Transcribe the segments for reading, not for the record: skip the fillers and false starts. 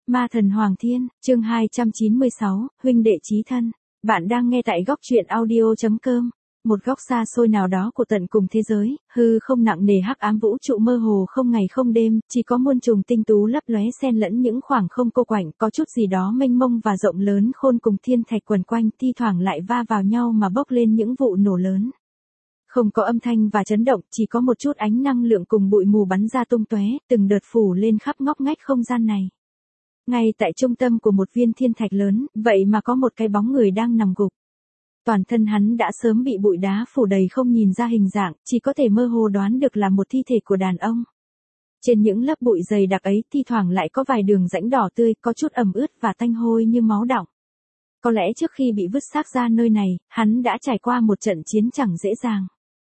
Ma thần Hoàng Thiên, chương 296, huynh đệ chí thân. Bạn đang nghe tại góc truyện audio.com. Một góc xa xôi nào đó của tận cùng thế giới, hư không nặng nề hắc ám vũ trụ mơ hồ không ngày không đêm, chỉ có muôn trùng tinh tú lấp lóe xen lẫn những khoảng không cô quạnh, có chút gì đó mênh mông và rộng lớn khôn cùng thiên thạch quần quanh, thi thoảng lại va vào nhau mà bốc lên những vụ nổ lớn. Không có âm thanh và chấn động, chỉ có một chút ánh năng lượng cùng bụi mù bắn ra tung tóe, từng đợt phủ lên khắp ngóc ngách không gian này. Ngay tại trung tâm của một viên thiên thạch lớn, vậy mà có một cái bóng người đang nằm gục. Toàn thân hắn đã sớm bị bụi đá phủ đầy không nhìn ra hình dạng, chỉ có thể mơ hồ đoán được là một thi thể của đàn ông. Trên những lớp bụi dày đặc ấy thi thoảng lại có vài đường rãnh đỏ tươi, có chút ẩm ướt và tanh hôi như máu đọng. Có lẽ trước khi bị vứt xác ra nơi này, hắn đã trải qua một trận chiến chẳng dễ dàng.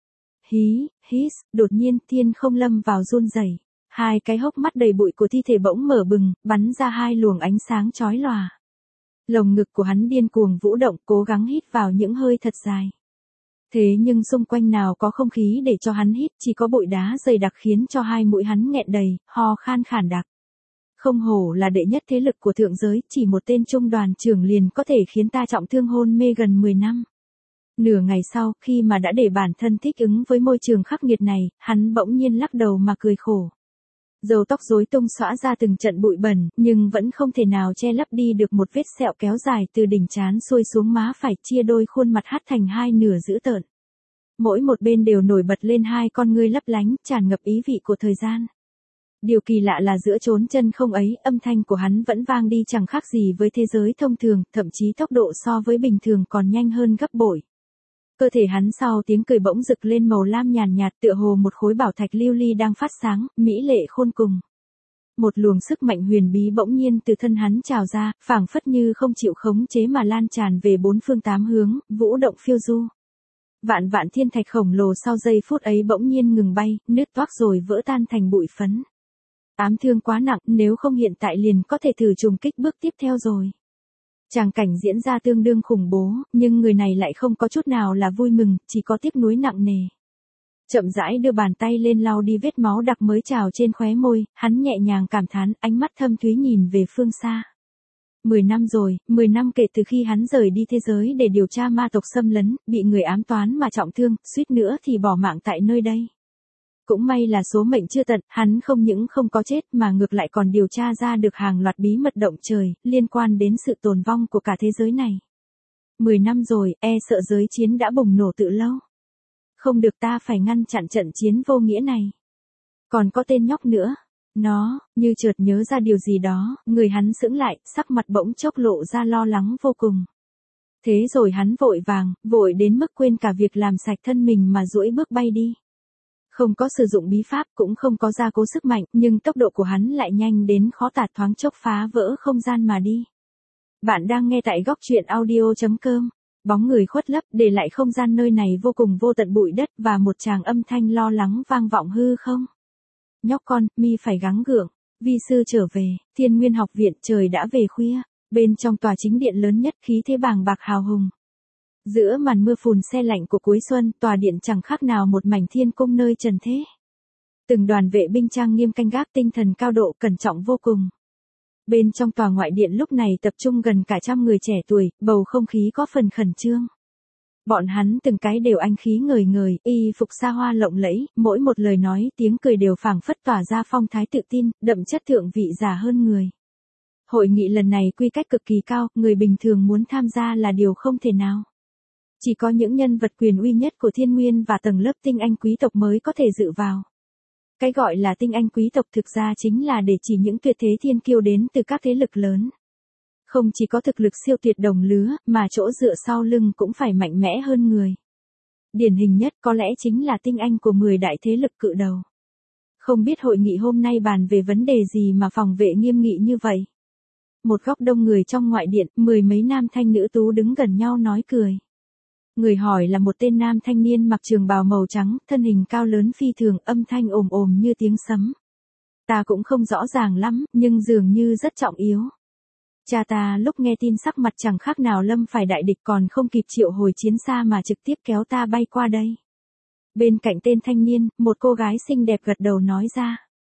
Hít, đột nhiên thiên không lâm vào run rẩy. Hai cái hốc mắt đầy bụi của thi thể bỗng mở bừng, bắn ra hai luồng ánh sáng chói lòa. Lồng ngực của hắn điên cuồng vũ động, cố gắng hít vào những hơi thật dài. Thế nhưng xung quanh nào có không khí để cho hắn hít, chỉ có bụi đá dày đặc khiến cho hai mũi hắn nghẹn đầy, ho khan khản đặc. Không hổ là đệ nhất thế lực của thượng giới, chỉ một tên trung đoàn trưởng liền có thể khiến ta trọng thương hôn mê gần 10 năm. Nửa ngày sau, khi mà đã để bản thân thích ứng với môi trường khắc nghiệt này, hắn bỗng nhiên lắc đầu mà cười khổ. Râu tóc rối tung xõa ra từng trận bụi bẩn, nhưng vẫn không thể nào che lấp đi được một vết sẹo kéo dài từ đỉnh trán xuôi xuống má phải, chia đôi khuôn mặt hắt thành hai nửa dữ tợn. Mỗi một bên đều nổi bật lên hai con ngươi lấp lánh, tràn ngập ý vị của thời gian. Điều kỳ lạ là giữa chốn chân không ấy, âm thanh của hắn vẫn vang đi chẳng khác gì với thế giới thông thường, thậm chí tốc độ so với bình thường còn nhanh hơn gấp bội. Cơ thể hắn sau tiếng cười bỗng rực lên màu lam nhàn nhạt, tựa hồ một khối bảo thạch lưu ly đang phát sáng, mỹ lệ khôn cùng. Một luồng sức mạnh huyền bí bỗng nhiên từ thân hắn trào ra, phảng phất như không chịu khống chế mà lan tràn về bốn phương tám hướng, vũ động phiêu du. Vạn vạn thiên thạch khổng lồ sau giây phút ấy bỗng nhiên ngừng bay, nứt toác rồi vỡ tan thành bụi phấn. Ám thương quá nặng, nếu không hiện tại liền có thể thử trùng kích bước tiếp theo rồi. Tràng cảnh diễn ra tương đương khủng bố, nhưng người này lại không có chút nào là vui mừng, chỉ có tiếc nuối nặng nề. Chậm rãi đưa bàn tay lên lau đi vết máu đặc mới trào trên khóe môi, hắn nhẹ nhàng cảm thán, ánh mắt thâm thúy nhìn về phương xa. 10 năm rồi, 10 năm kể từ khi hắn rời đi thế giới để điều tra ma tộc xâm lấn, bị người ám toán mà trọng thương, suýt nữa thì bỏ mạng tại nơi đây. Cũng may là số mệnh chưa tận, hắn không những không có chết mà ngược lại còn điều tra ra được hàng loạt bí mật động trời, liên quan đến sự tồn vong của cả thế giới này. 10 năm rồi, sợ giới chiến đã bùng nổ từ lâu. Không được, ta phải ngăn chặn trận chiến vô nghĩa này. Còn có tên nhóc nữa. Nó, như chợt nhớ ra điều gì đó, người hắn sững lại, sắc mặt bỗng chốc lộ ra lo lắng vô cùng. Thế rồi hắn vội đến mức quên cả việc làm sạch thân mình mà duỗi bước bay đi. Không có sử dụng bí pháp, cũng không có gia cố sức mạnh, nhưng tốc độ của hắn lại nhanh đến khó tả, thoáng chốc phá vỡ không gian mà đi. Bạn đang nghe tại góc truyện audio.com. Bóng người khuất lấp, để lại không gian nơi này vô cùng vô tận bụi đất và một tràng âm thanh lo lắng vang vọng hư không. Nhóc con, mi phải gắng gượng. Vi sư trở về, Thiên Nguyên học viện, trời đã về khuya. Bên trong tòa chính điện lớn nhất, khí thế bàng bạc hào hùng. Giữa màn mưa phùn se lạnh của cuối xuân, tòa điện chẳng khác nào một mảnh thiên cung nơi trần thế. Từng đoàn vệ binh trang nghiêm canh gác, tinh thần cao độ, cẩn trọng vô cùng. Bên trong tòa ngoại điện lúc này tập trung gần cả trăm người trẻ tuổi, bầu không khí có phần khẩn trương. Bọn hắn từng cái đều anh khí ngời ngời, y phục xa hoa lộng lẫy, mỗi một lời nói, tiếng cười đều phảng phất tỏa ra phong thái tự tin, đậm chất thượng vị giả hơn người. Hội nghị lần này quy cách cực kỳ cao, người bình thường muốn tham gia là điều không thể nào. Chỉ có những nhân vật quyền uy nhất của Thiên Nguyên và tầng lớp tinh anh quý tộc mới có thể dự vào. Cái gọi là tinh anh quý tộc thực ra chính là để chỉ những tuyệt thế thiên kiêu đến từ các thế lực lớn. Không chỉ có thực lực siêu tuyệt đồng lứa, mà chỗ dựa sau lưng cũng phải mạnh mẽ hơn người. Điển hình nhất có lẽ chính là tinh anh của 10 đại thế lực cự đầu. Không biết hội nghị hôm nay bàn về vấn đề gì mà phòng vệ nghiêm nghị như vậy. Một góc đông người trong ngoại điện, 10 mấy nam thanh nữ tú đứng gần nhau nói cười. Người hỏi là một tên nam thanh niên mặc trường bào màu trắng, thân hình cao lớn phi thường, âm thanh ồm ồm như tiếng sấm. Ta cũng không rõ ràng lắm, nhưng dường như rất trọng yếu. Cha ta lúc nghe tin sắc mặt chẳng khác nào lâm phải đại địch, còn không kịp triệu hồi chiến xa mà trực tiếp kéo ta bay qua đây. Bên cạnh tên thanh niên, một cô gái xinh đẹp gật đầu nói ra.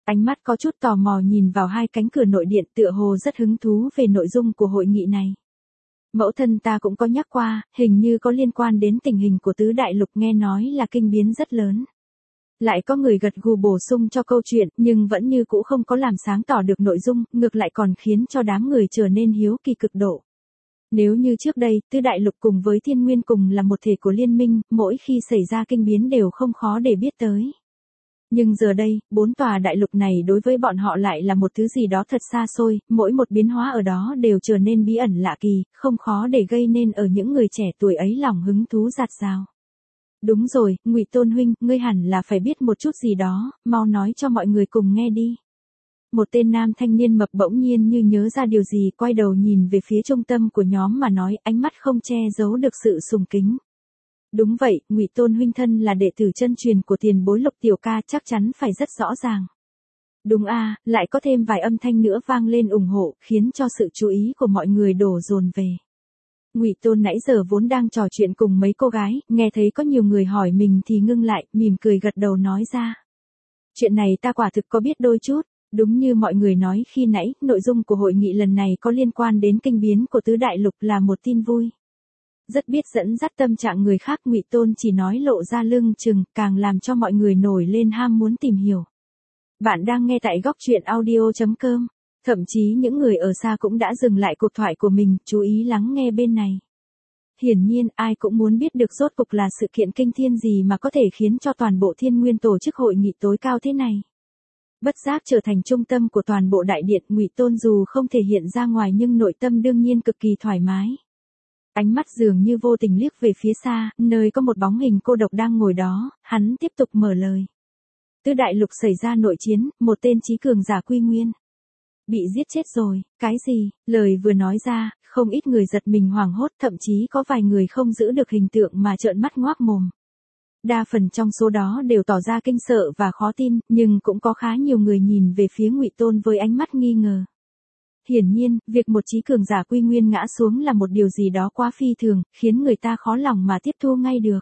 Ánh mắt có chút tò mò nhìn vào hai cánh cửa nội điện, tựa hồ rất hứng thú về nội dung của hội nghị này. Mẫu thân ta cũng có nhắc qua, hình như có liên quan đến tình hình của tứ đại lục, nghe nói là kinh biến rất lớn. Lại có người gật gù bổ sung cho câu chuyện, nhưng vẫn như cũ không có làm sáng tỏ được nội dung, ngược lại còn khiến cho đám người trở nên hiếu kỳ cực độ. Nếu như trước đây, tứ đại lục cùng với thiên nguyên cùng là một thể của liên minh, mỗi khi xảy ra kinh biến đều không khó để biết tới. Nhưng giờ đây, 4 tòa đại lục này đối với bọn họ lại là một thứ gì đó thật xa xôi, mỗi một biến hóa ở đó đều trở nên bí ẩn lạ kỳ, không khó để gây nên ở những người trẻ tuổi ấy lòng hứng thú dạt dào. Đúng rồi, Ngụy Tôn huynh, ngươi hẳn là phải biết một chút gì đó, mau nói cho mọi người cùng nghe đi. Một tên nam thanh niên mập bỗng nhiên như nhớ ra điều gì, quay đầu nhìn về phía trung tâm của nhóm mà nói, ánh mắt không che giấu được sự sùng kính. Đúng vậy, Ngụy Tôn huynh thân là đệ tử chân truyền của tiền bối Lục tiểu ca, chắc chắn phải rất rõ ràng. Đúng a, lại có thêm vài âm thanh nữa vang lên ủng hộ, khiến cho sự chú ý của mọi người đổ dồn về. Ngụy Tôn nãy giờ vốn đang trò chuyện cùng mấy cô gái, nghe thấy có nhiều người hỏi mình thì ngưng lại, mỉm cười gật đầu nói ra. Chuyện này ta quả thực có biết đôi chút, đúng như mọi người nói khi nãy, nội dung của hội nghị lần này có liên quan đến kinh biến của tứ đại lục là một tin vui. Rất biết dẫn dắt tâm trạng người khác, Ngụy Tôn chỉ nói lộ ra lưng chừng, càng làm cho mọi người nổi lên ham muốn tìm hiểu. Bạn đang nghe tại góc truyện audio.com. Thậm chí những người ở xa cũng đã dừng lại cuộc thoại của mình, chú ý lắng nghe bên này. Hiển nhiên, ai cũng muốn biết được rốt cục là sự kiện kinh thiên gì mà có thể khiến cho toàn bộ thiên nguyên tổ chức hội nghị tối cao thế này. Bất giác trở thành trung tâm của toàn bộ đại điện, Ngụy Tôn dù không thể hiện ra ngoài nhưng nội tâm đương nhiên cực kỳ thoải mái. Ánh mắt dường như vô tình liếc về phía xa, nơi có một bóng hình cô độc đang ngồi đó, hắn tiếp tục mở lời. Tứ đại lục xảy ra nội chiến, một tên trí cường giả Quy Nguyên bị giết chết rồi. Cái gì? Lời vừa nói ra, không ít người giật mình hoảng hốt, thậm chí có vài người không giữ được hình tượng mà trợn mắt ngoác mồm. Đa phần trong số đó đều tỏ ra kinh sợ và khó tin, nhưng cũng có khá nhiều người nhìn về phía Ngụy Tôn với ánh mắt nghi ngờ. Hiển nhiên, việc một trí cường giả Quy Nguyên ngã xuống là một điều gì đó quá phi thường, khiến người ta khó lòng mà tiếp thu ngay được.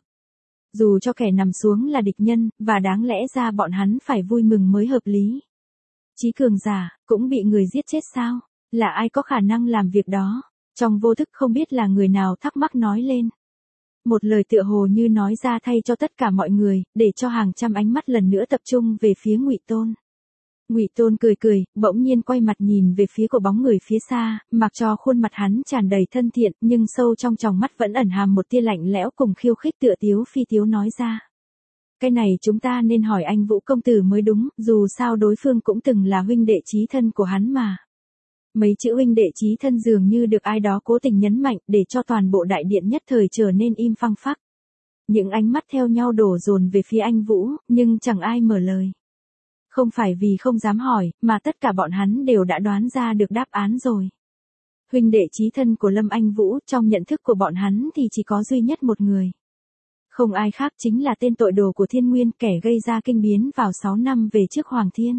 Dù cho kẻ nằm xuống là địch nhân, và đáng lẽ ra bọn hắn phải vui mừng mới hợp lý. Trí cường giả, cũng bị người giết chết sao? Là ai có khả năng làm việc đó? Trong vô thức không biết là người nào thắc mắc nói lên. Một lời tựa hồ như nói ra thay cho tất cả mọi người, để cho hàng trăm ánh mắt lần nữa tập trung về phía Ngụy Tôn. Ngụy Tôn cười cười, bỗng nhiên quay mặt nhìn về phía của bóng người phía xa, mặc cho khuôn mặt hắn tràn đầy thân thiện, nhưng sâu trong tròng mắt vẫn ẩn hàm một tia lạnh lẽo cùng khiêu khích, tựa tiếu phi tiếu nói ra. Cái này chúng ta nên hỏi anh Vũ công tử mới đúng, dù sao đối phương cũng từng là huynh đệ chí thân của hắn mà. Mấy chữ huynh đệ chí thân dường như được ai đó cố tình nhấn mạnh, để cho toàn bộ đại điện nhất thời trở nên im phăng phắc. Những ánh mắt theo nhau đổ dồn về phía anh Vũ, nhưng chẳng ai mở lời. Không phải vì không dám hỏi, mà tất cả bọn hắn đều đã đoán ra được đáp án rồi. Huynh đệ chí thân của Lâm Anh Vũ, trong nhận thức của bọn hắn thì chỉ có duy nhất một người. Không ai khác chính là tên tội đồ của Thiên Nguyên, kẻ gây ra kinh biến vào 6 năm về trước Hoàng Thiên.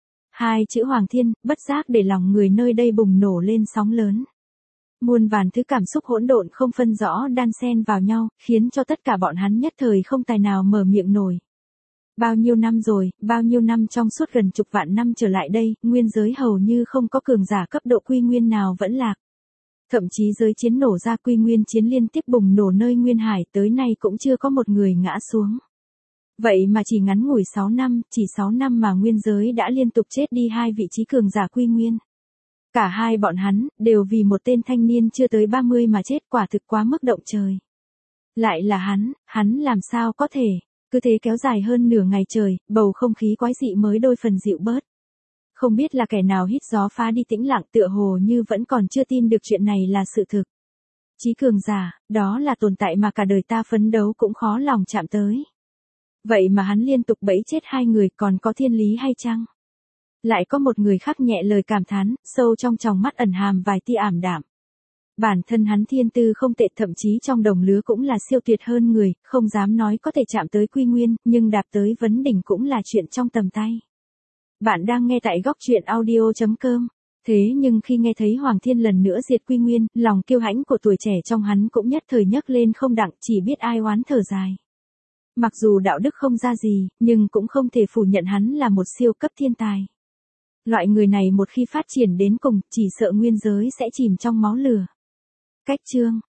Hai chữ Hoàng Thiên, bất giác để lòng người nơi đây bùng nổ lên sóng lớn. Muôn vàn thứ cảm xúc hỗn độn không phân rõ đan xen vào nhau, khiến cho tất cả bọn hắn nhất thời không tài nào mở miệng nổi. Bao nhiêu năm rồi, bao nhiêu năm trong suốt gần chục vạn năm trở lại đây, nguyên giới hầu như không có cường giả cấp độ Quy Nguyên nào vẫn lạc. Thậm chí giới chiến nổ ra, Quy Nguyên chiến liên tiếp bùng nổ nơi Nguyên Hải, tới nay cũng chưa có một người ngã xuống. Vậy mà chỉ ngắn ngủi 6 năm, chỉ 6 năm mà nguyên giới đã liên tục chết đi hai vị trí cường giả Quy Nguyên. Cả hai bọn hắn, đều vì một tên thanh niên chưa tới 30 mà chết, quả thực quá mức động trời. Lại là hắn làm sao có thể, cứ thế kéo dài hơn nửa ngày trời, bầu không khí quái dị mới đôi phần dịu bớt. Không biết là kẻ nào hít gió phá đi tĩnh lặng, tựa hồ như vẫn còn chưa tin được chuyện này là sự thực. Chí cường giả, đó là tồn tại mà cả đời ta phấn đấu cũng khó lòng chạm tới. Vậy mà hắn liên tục bẫy chết hai người, còn có thiên lý hay chăng? Lại có một người khác nhẹ lời cảm thán, sâu trong tròng mắt ẩn hàm vài tia ảm đạm. Bản thân hắn thiên tư không tệ, thậm chí trong đồng lứa cũng là siêu tuyệt hơn người, không dám nói có thể chạm tới Quy Nguyên, nhưng đạp tới vấn đỉnh cũng là chuyện trong tầm tay. Bạn đang nghe tại góc truyện audio.com. Thế nhưng khi nghe thấy Hoàng Thiên lần nữa diệt Quy Nguyên, lòng kiêu hãnh của tuổi trẻ trong hắn cũng nhất thời nhấc lên không đặng, chỉ biết ai oán thở dài. Mặc dù đạo đức không ra gì, nhưng cũng không thể phủ nhận hắn là một siêu cấp thiên tài. Loại người này một khi phát triển đến cùng, chỉ sợ nguyên giới sẽ chìm trong máu lửa. Cách chương